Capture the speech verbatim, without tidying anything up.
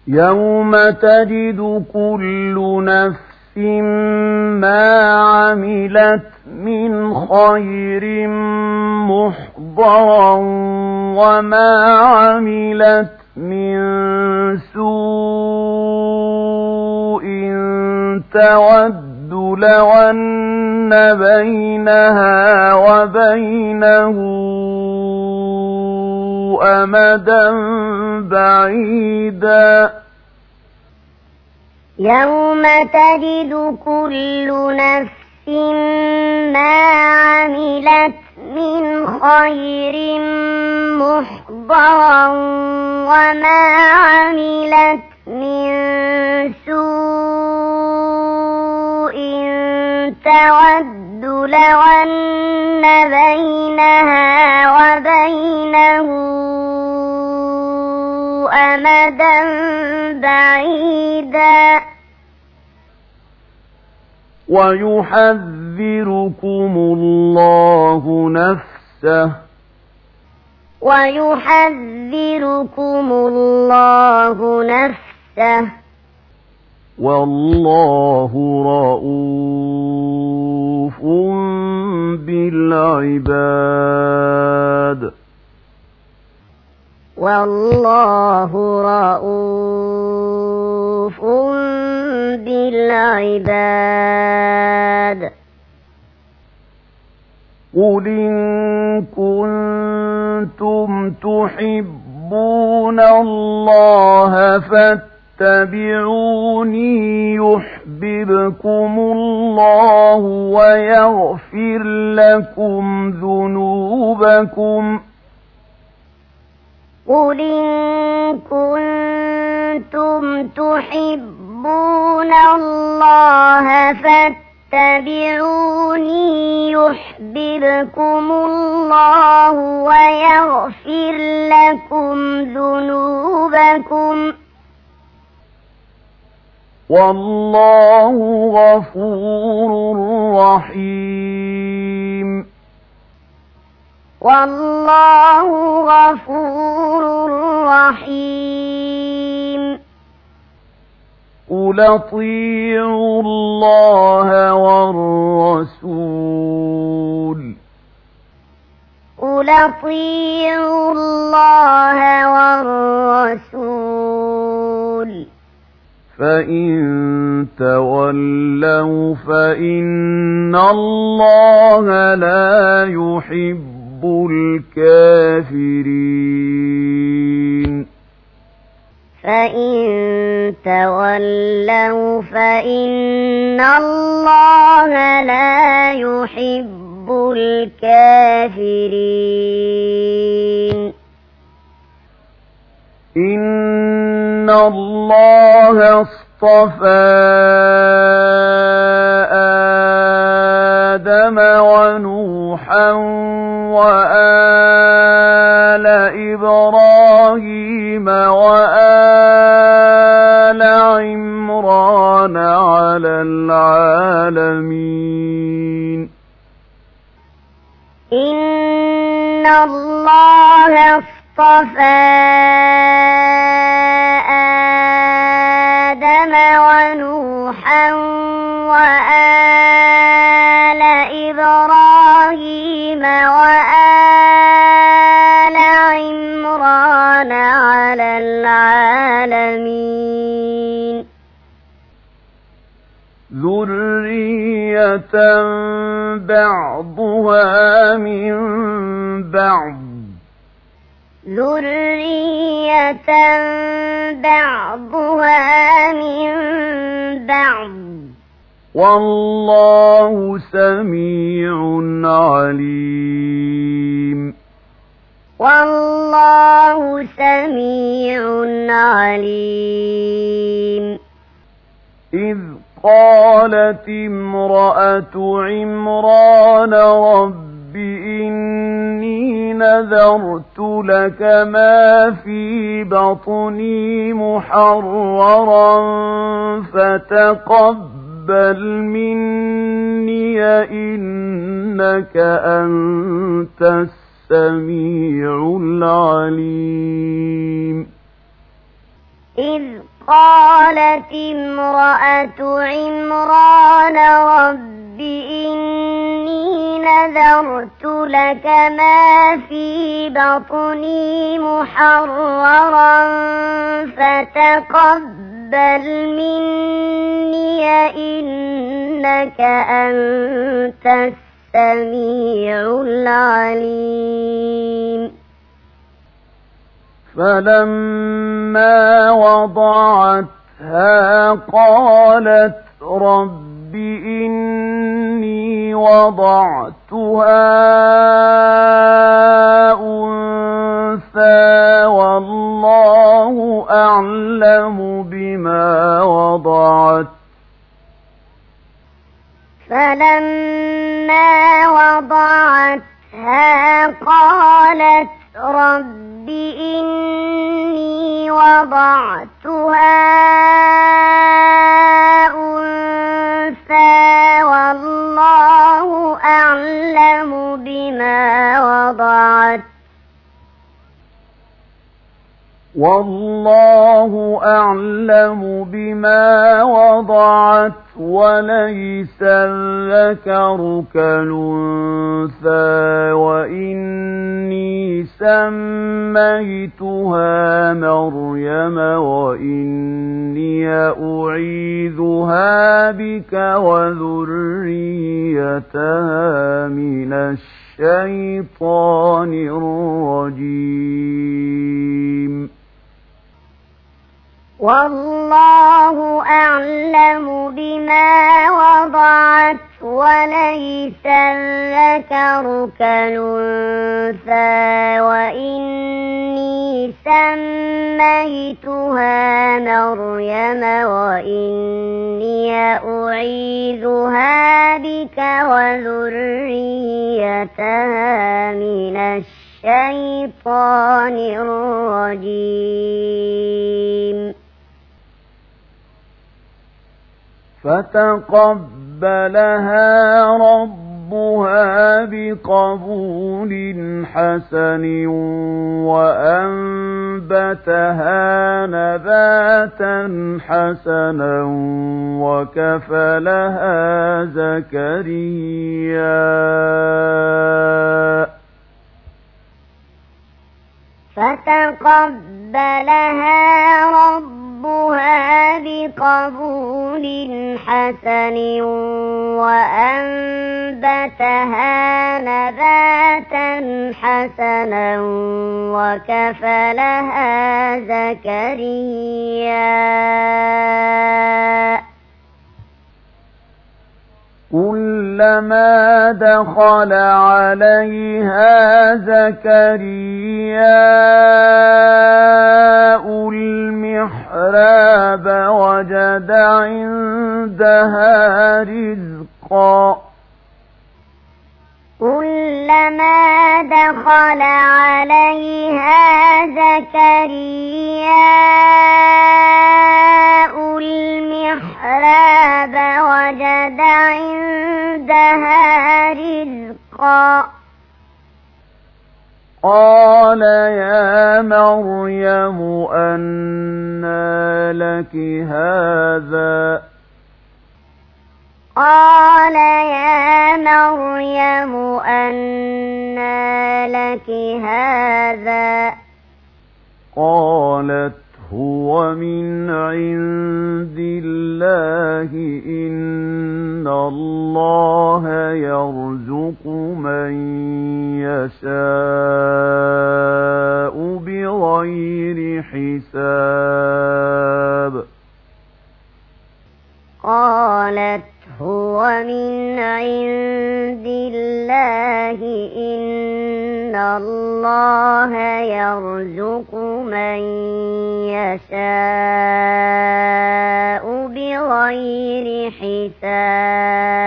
يوم تجد كل نفس ما عملت من خير محضرا وما عملت من سوء تود لو أن بينها وبينه أمدا بعيدا يوم تجد كل نفس ما عملت من خير محضرا وما عملت من سوء تود لو أن بينها وبينه أمدا بعيدا ويحذركم الله نفسه ويحذركم الله نفسه والله رؤوف بالعباد والله رؤوف بالعباد قل إن كنتم تحبون الله فاتبعوني يحببكم الله ويغفر لكم ذنوبكم قل إن كنتم تحبون الله فاتبعوني يحببكم الله ويغفر لكم ذنوبكم والله غفور رحيم والله غفور رحيم قل اطيعوا الله والرسول قل اطيعوا الله والرسول فإن تولوا فإن الله لا يحب الكافرين فإن تولوا فإن الله لا يحب الكافرين إن الله اصطفى آدم ونوحا وآل إبراهيم وآل عمران على العالمين إن الله اصطفى آدم ونوحا وآل إبراهيم وآل عمران على العالمين ذرية بعضها من بعض ذرية بعضها من بعض والله سميع عليم والله سميع عليم إذ قالت امرأة عمران رب إني نذرت لك ما في بطني محررا فتقبل مني إنك أنت السميع العليم إذ قالت امرأة عمران رب إني نذرت لك ما في بطني محررا فتقبل مني إنك أنت السميع العليم فلما وضعتها قالت رب إني وضعتها أنثى والله أعلم بما وضعت فلما وضعتها قالت رب إني وضعتها أنثى والله أعلم بما وضعت والله أعلم بما وضعت وليس الذكر كالأنثى وإني سميتها مريم وإني أعيذها بك وذريتها من الشيطان الرجيم والله أعلم بما وضعت وليس الذكر كالأنثى وإني سميتها مريم وإني أعيذها بك وذريتها من الشيطان الرجيم فتقبلها ربها بقبول حسن وأنبتها نباتا حسنا وكفلها زكريا فتقبلها ربها بقبول حسن وأنبتها نباتا حسنا وكفلها زكريا كلما دخل عليها زكرياء المحراب وجد عندها رزقا كلما دخل عليها زكرياء المحراب وجد عندها رزقا قال يا مريم أنى لك هذا قال يا مريم أنى لك هذا قالت هو من عند الله إن الله يرزق من يشاء بغير حساب قالت هو من عند الله إن الله يرزق من يشاء بغير حساب